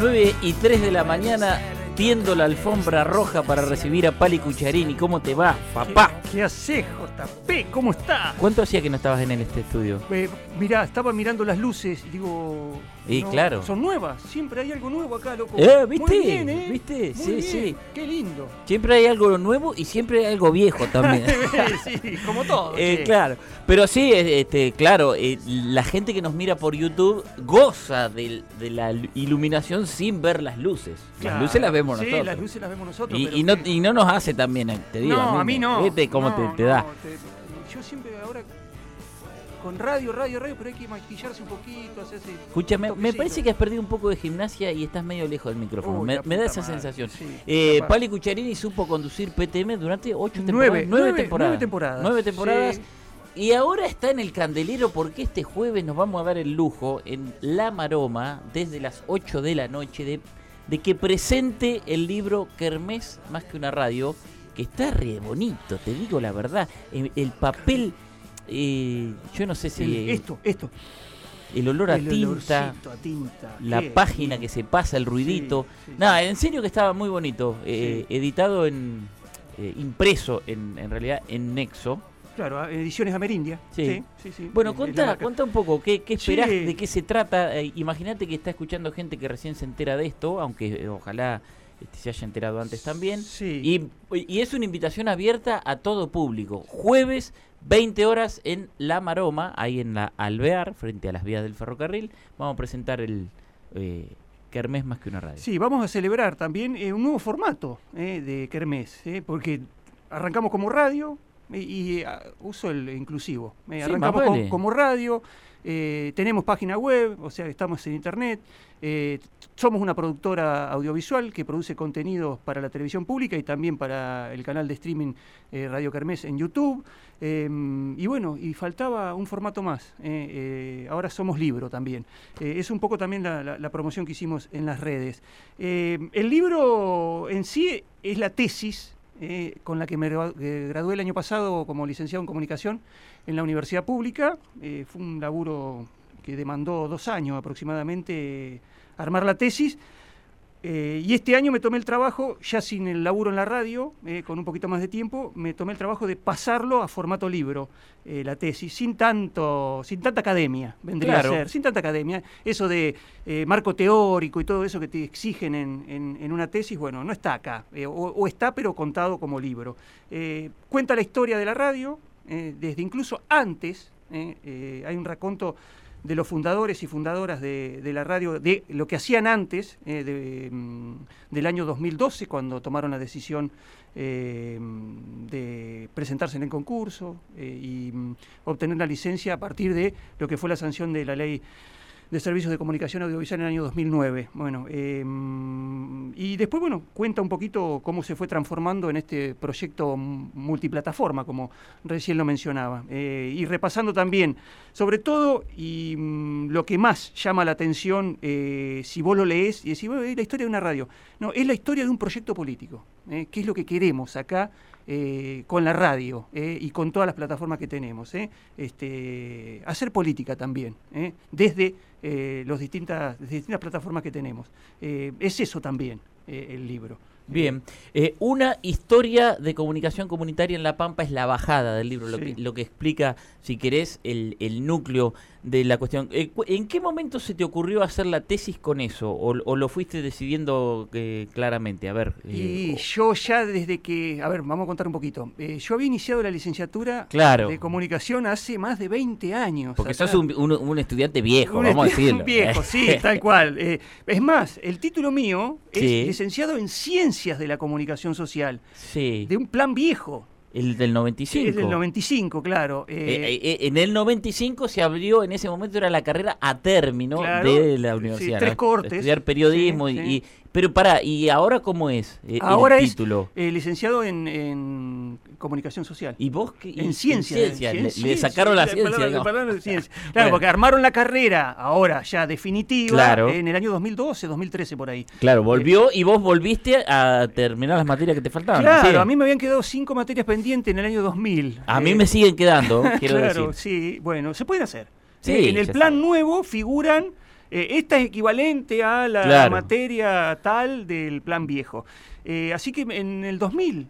9:03 de la mañana, tiendo la alfombra roja para recibir a Pali Cucharini. ¿Cómo te va, papá? ¿Qué haces, JP? ¿Cómo estás? ¿Cuánto hacía que no estabas en este estudio? Mirá, estaba mirando las luces y digo... Y claro. Son nuevas, siempre hay algo nuevo acá, loco. ¿Viste? Muy bien, ¿eh? ¿Viste? Muy Sí, bien. sí. Qué lindo. Siempre hay algo nuevo y siempre hay algo viejo también. Sí, como todo. Claro, pero sí, claro, la gente que nos mira por YouTube goza de la iluminación sin ver las luces. Claro. Las luces las vemos nosotros. Sí, las luces las vemos nosotros. Y no nos hace tan bien, te digo. No, a mí no. ¿Viste cómo No, te da? Yo siempre ahora... Con radio, pero hay que maquillarse un poquito, hacerse... Escúchame, me parece que has perdido un poco de gimnasia y estás medio lejos del micrófono. Uy, me da esa madre. sensación. Sí, Pali Cucharini supo conducir PTM durante 8 Nueve temporadas. temporadas. 9 temporadas. Sí. Y ahora está en el candelero porque este jueves nos vamos a dar el lujo en La Maroma, desde las 8 de la noche, de que presente el libro Kermés más que una radio, que está re bonito, te digo la verdad. El papel... yo no sé si Esto. el olor a tinta, olorcito a tinta. la Qué página bien. que se pasa, el ruidito. Sí. Nada, en serio que estaba muy bonito. Sí. Editado impreso en realidad en Nexo. Claro, Ediciones Amerindia. Sí. Sí. Bueno, contá un poco, ¿qué esperás? Sí. ¿De qué se trata? Imagínate que está escuchando gente que recién se entera de esto, aunque ojalá se haya enterado antes también. Sí. Y es una invitación abierta a todo público. Jueves, 20 horas en La Maroma, ahí en la Alvear, frente a las vías del ferrocarril. Vamos a presentar el Kermés más que una radio. Sí, vamos a celebrar también un nuevo formato de Kermés, porque arrancamos como radio y uso el inclusivo. Arrancamos más vale. como radio, tenemos página web, o sea, estamos en internet, somos una productora audiovisual que produce contenidos para la televisión pública y también para el canal de streaming Radio Kermés en YouTube. Y bueno, y faltaba un formato más. Ahora somos libro también. Es un poco también la promoción que hicimos en las redes. El libro en sí es la tesis con la que me gradué el año pasado como licenciado en comunicación en la universidad pública. Fue un laburo que demandó 2 años aproximadamente armar la tesis. Y este año me tomé el trabajo, ya sin el laburo en la radio, con un poquito más de tiempo, me tomé el trabajo de pasarlo a formato libro, la tesis, sin tanta academia, vendría a ser, sin tanta academia. Eso de marco teórico y todo eso que te exigen en una tesis, bueno, no está acá, o está pero contado como libro. Cuenta la historia de la radio, desde incluso antes, hay un raconto de los fundadores y fundadoras de la radio, de lo que hacían antes del año 2012, cuando tomaron la decisión de presentarse en el concurso y obtener la licencia a partir de lo que fue la sanción de la ley de servicios de comunicación audiovisual en el año 2009. Bueno, y después, bueno, cuenta un poquito cómo se fue transformando en este proyecto multiplataforma, como recién lo mencionaba. Y repasando también, sobre todo, y lo que más llama la atención, si vos lo leés y decís, bueno, es la historia de una radio. No, es la historia de un proyecto político, que es lo que queremos acá, con la radio y con todas las plataformas que tenemos, hacer política también, desde las distintas plataformas que tenemos. Es eso también el libro. Bien, una historia de comunicación comunitaria en La Pampa es la bajada del libro, Sí. lo que explica, si querés, el núcleo de la cuestión. ¿En qué momento se te ocurrió hacer la tesis con eso? ¿O lo fuiste decidiendo claramente? A ver. Y yo ya desde que... A ver, vamos a contar un poquito. Yo había iniciado la licenciatura de comunicación hace más de 20 años. Porque acá. sos un estudiante viejo, vamos a decirlo. Un viejo, sí, tal cual. Es más, el título mío es Sí. licenciado en Ciencias de la Comunicación Social. Sí. De un plan viejo. El del 95. Es del 95, claro. En el 95 se abrió, en ese momento era la carrera a término Claro, de la universidad. sí, 3 cortes. Estudiar periodismo Sí. pero pará, ¿y ahora cómo es Ahora el es título? Licenciado en Comunicación Social. ¿Y vos qué? En ciencia. Le sacaron la ciencia. digamos. Claro, Bueno. porque armaron la carrera ahora ya definitiva Claro. en el año 2012, 2013 por ahí. Claro, volvió y vos volviste a terminar las materias que te faltaban. Claro, ¿sí? a mí me habían quedado 5 materias pendientes en el año 2000. A mí me siguen quedando, quiero claro, decir. sí, bueno, se pueden hacer. Sí, en el ya plan sé. nuevo figuran esta es equivalente a la materia tal del plan viejo. Así que en el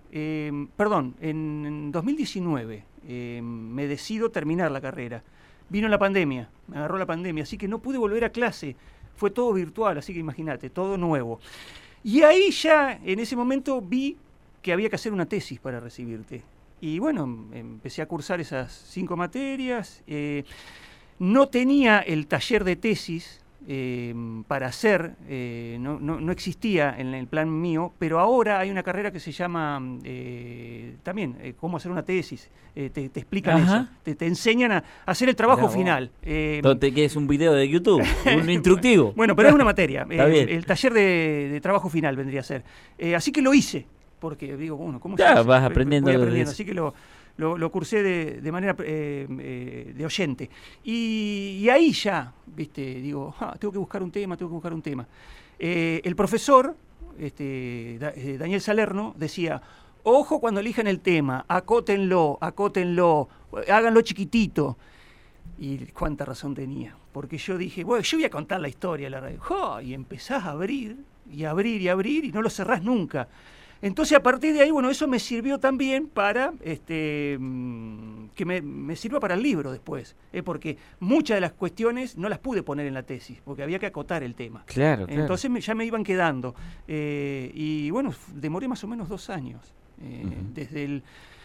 2019 me decido terminar la carrera. Vino la pandemia, me agarró la pandemia, así que no pude volver a clase. Fue todo virtual, así que imagínate, todo nuevo. Y ahí ya, en ese momento, vi que había que hacer una tesis para recibirte. Y bueno, empecé a cursar esas 5 materias. No tenía el taller de tesis para hacer, no existía en el plan mío, pero ahora hay una carrera que se llama también cómo hacer una tesis. Te explican eso, te enseñan a hacer el trabajo final. ¿Te quieres un video de YouTube? Un instructivo. Bueno, pero es una materia. El taller de trabajo final vendría a ser. Así que lo hice, porque digo, bueno, ¿cómo se hace? Vas aprendiendo. Voy aprendiendo, así que lo cursé de manera de oyente. Y ahí ya, viste, digo, tengo que buscar un tema. El profesor, Daniel Salerno, decía, ojo cuando elijan el tema, acótenlo, háganlo chiquitito. Y cuánta razón tenía, porque yo dije, bueno, yo voy a contar la historia de la radio. Y empezás a abrir, y no lo cerrás nunca. Entonces, a partir de ahí, bueno, eso me sirvió también para que me sirva para el libro después, porque muchas de las cuestiones no las pude poner en la tesis, porque había que acotar el tema. Claro. Entonces ya me iban quedando. Y bueno, demoré más o menos 2 años, desde el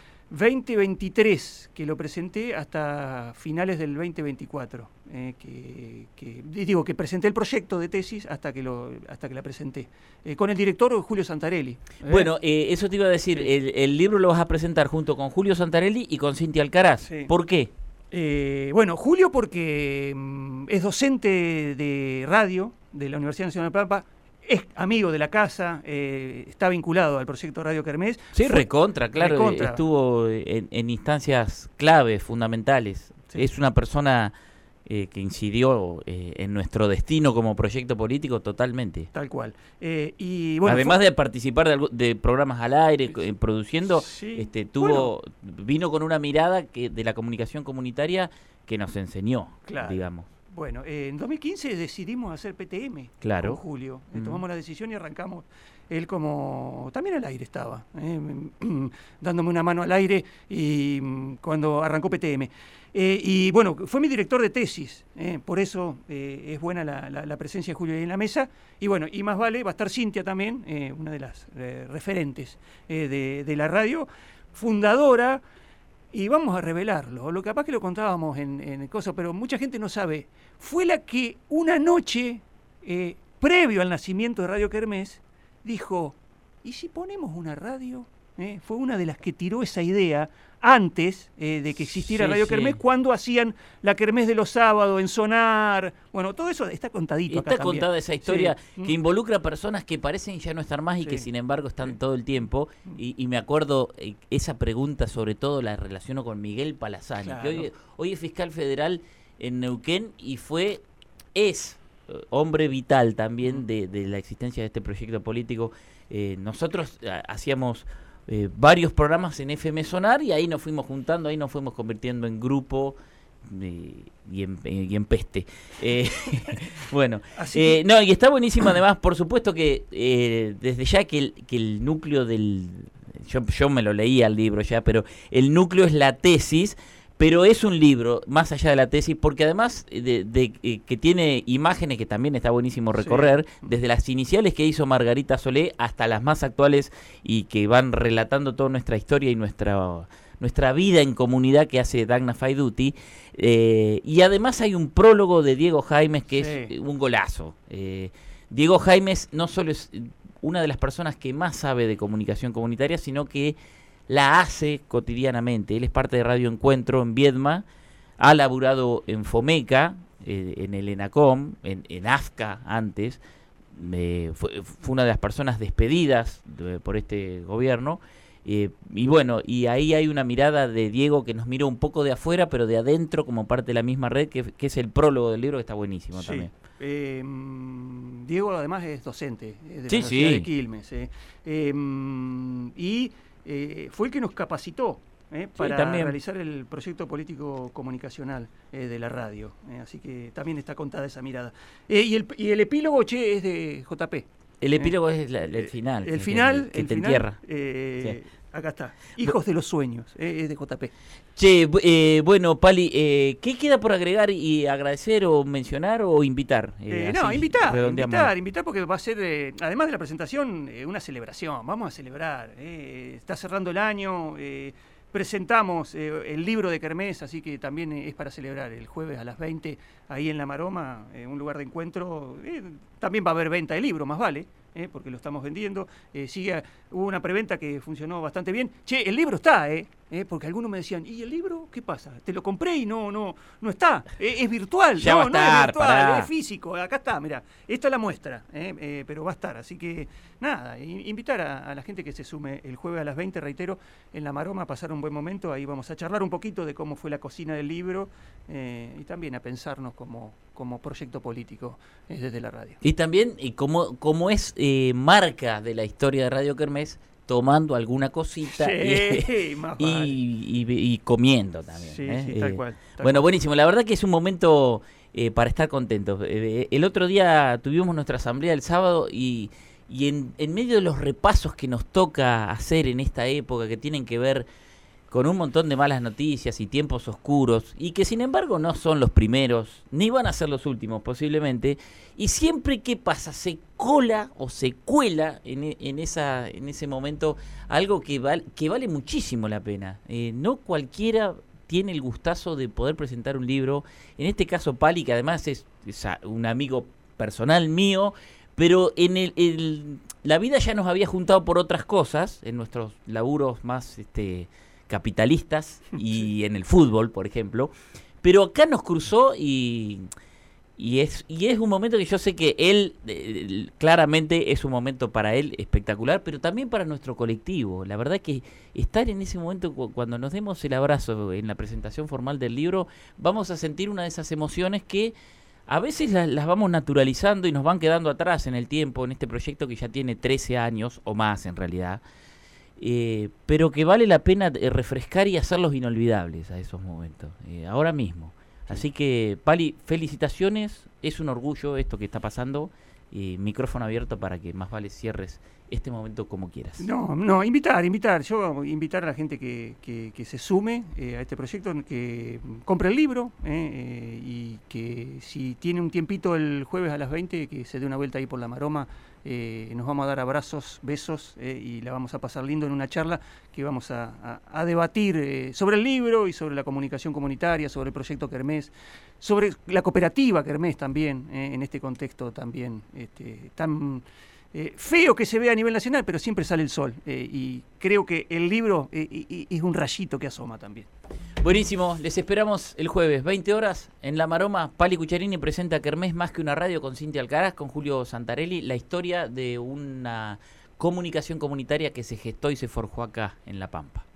2023 que lo presenté hasta finales del 2024, que presenté el proyecto de tesis hasta que la presenté, con el director Julio Santarelli. Bueno, eso te iba a decir, el libro lo vas a presentar junto con Julio Santarelli y con Cintia Alcaraz. Sí. ¿Por qué? Bueno, Julio porque es docente de radio de la Universidad Nacional de La Pampa, es amigo de la casa, está vinculado al proyecto Radio Kermés. Sí, recontra. Estuvo en instancias claves, fundamentales. Sí. Es una persona que incidió en nuestro destino como proyecto político totalmente. Tal cual. Y bueno, además de participar de programas al aire, produciendo, sí, vino con una mirada de la comunicación comunitaria que nos enseñó, digamos. Bueno, en 2015 decidimos hacer PTM con Julio. Tomamos la decisión y arrancamos. Él también al aire estaba, dándome una mano al aire y cuando arrancó PTM. Y bueno, fue mi director de tesis, por eso es buena la presencia de Julio ahí en la mesa. Y bueno, y más vale, va a estar Cintia también, una de las referentes de la radio, fundadora. Y vamos a revelarlo, lo capaz que lo contábamos en cosas, pero mucha gente no sabe. Fue la que una noche, previo al nacimiento de Radio Kermés, dijo, ¿y si ponemos una radio? Fue una de las que tiró esa idea antes de que existiera Radio Kermés, cuando hacían la Kermés de los sábados en Sonar. Bueno, todo eso está contadito acá también. Está contada esa historia que involucra personas que parecen ya no estar más y que sin embargo están todo el tiempo. Y me acuerdo esa pregunta, sobre todo la relaciono con Miguel Palazani, que hoy es fiscal federal en Neuquén y es hombre vital también de la existencia de este proyecto político. Nosotros hacíamos varios programas en FM Sonar y ahí nos fuimos juntando, ahí nos fuimos convirtiendo en grupo y en peste. Bueno, y está buenísimo además, por supuesto que desde ya que el núcleo yo me lo leía el libro ya, pero el núcleo es la tesis. Pero es un libro, más allá de la tesis, porque además que tiene imágenes que también está buenísimo recorrer, desde las iniciales que hizo Margarita Solé hasta las más actuales y que van relatando toda nuestra historia y nuestra vida en comunidad que hace Dagna Faiduti. Y además hay un prólogo de Diego Jaimes que es un golazo. Diego Jaimes no solo es una de las personas que más sabe de comunicación comunitaria, sino que la hace cotidianamente. Él es parte de Radio Encuentro en Viedma, ha laburado en Fomeca, en el ENACOM, en AFCA antes, fue una de las personas despedidas por este gobierno, y bueno, y ahí hay una mirada de Diego que nos miró un poco de afuera, pero de adentro como parte de la misma red, que es el prólogo del libro, que está buenísimo también. Diego además es docente de la Universidad de Quilmes, y fue el que nos capacitó para también realizar el proyecto político comunicacional de la radio. Así que también está contada esa mirada. Y el epílogo, che, es de JP. el epílogo es el final. El final. Que el te final, entierra. Sí. Acá está. Hijos de los sueños, es de JP. Che, bueno, Pali, ¿qué queda por agregar y agradecer o mencionar o invitar? Invitar porque va a ser, además de la presentación, una celebración. Vamos a celebrar. Está cerrando el año, presentamos el libro de Kermés, así que también es para celebrar el jueves a las 20, ahí en La Maroma, un lugar de encuentro. También va a haber venta de libro, más vale. Porque lo estamos vendiendo. Hubo una preventa que funcionó bastante bien. Che, el libro está, porque algunos me decían, ¿y el libro qué pasa? Te lo compré y no está. Es virtual. Ya va a estar, no es virtual, pará. es físico. Acá está, mira. Esta es la muestra, pero va a estar. Así que, nada, invitar a la gente que se sume el jueves a las 20, reitero, en La Maroma, a pasar un buen momento. Ahí vamos a charlar un poquito de cómo fue la cocina del libro y también a pensarnos como proyecto político desde la radio. Y también como es marca de la historia de Radio Kermés, tomando alguna cosita y comiendo también. Sí, tal cual. Bueno, buenísimo. La verdad que es un momento para estar contentos. El otro día tuvimos nuestra asamblea el sábado y en medio de los repasos que nos toca hacer en esta época que tienen que ver con un montón de malas noticias y tiempos oscuros, y que sin embargo no son los primeros, ni van a ser los últimos posiblemente, y siempre que pasa se cola o se cuela en ese momento algo que vale muchísimo la pena. No cualquiera tiene el gustazo de poder presentar un libro, en este caso Pali, que además es un amigo personal mío, pero la vida ya nos había juntado por otras cosas, en nuestros laburos más capitalistas y en el fútbol, por ejemplo, pero acá nos cruzó y es un momento que yo sé que él, claramente es un momento para él espectacular, pero también para nuestro colectivo. La verdad que estar en ese momento, cuando nos demos el abrazo en la presentación formal del libro, vamos a sentir una de esas emociones que a veces las vamos naturalizando y nos van quedando atrás en el tiempo, en este proyecto que ya tiene 13 años o más en realidad. Pero que vale la pena refrescar y hacerlos inolvidables a esos momentos, ahora mismo. Así que, Pali, felicitaciones, es un orgullo esto que está pasando, micrófono abierto para que más vale cierres este momento como quieras. No, invitar, yo invitar a la gente que se sume a este proyecto, que compre el libro y que si tiene un tiempito el jueves a las 20, que se dé una vuelta ahí por La Maroma. Nos vamos a dar abrazos, besos y la vamos a pasar lindo en una charla que vamos a debatir sobre el libro y sobre la comunicación comunitaria, sobre el proyecto Kermés, sobre la cooperativa Kermés también, en este contexto también tan feo que se ve a nivel nacional, pero siempre sale el sol y creo que el libro es un rayito que asoma también. Buenísimo, les esperamos el jueves, 20 horas, en La Maroma. Pali Cucharini presenta Kermés más que una radio con Cintia Alcaraz, con Julio Santarelli, la historia de una comunicación comunitaria que se gestó y se forjó acá en La Pampa.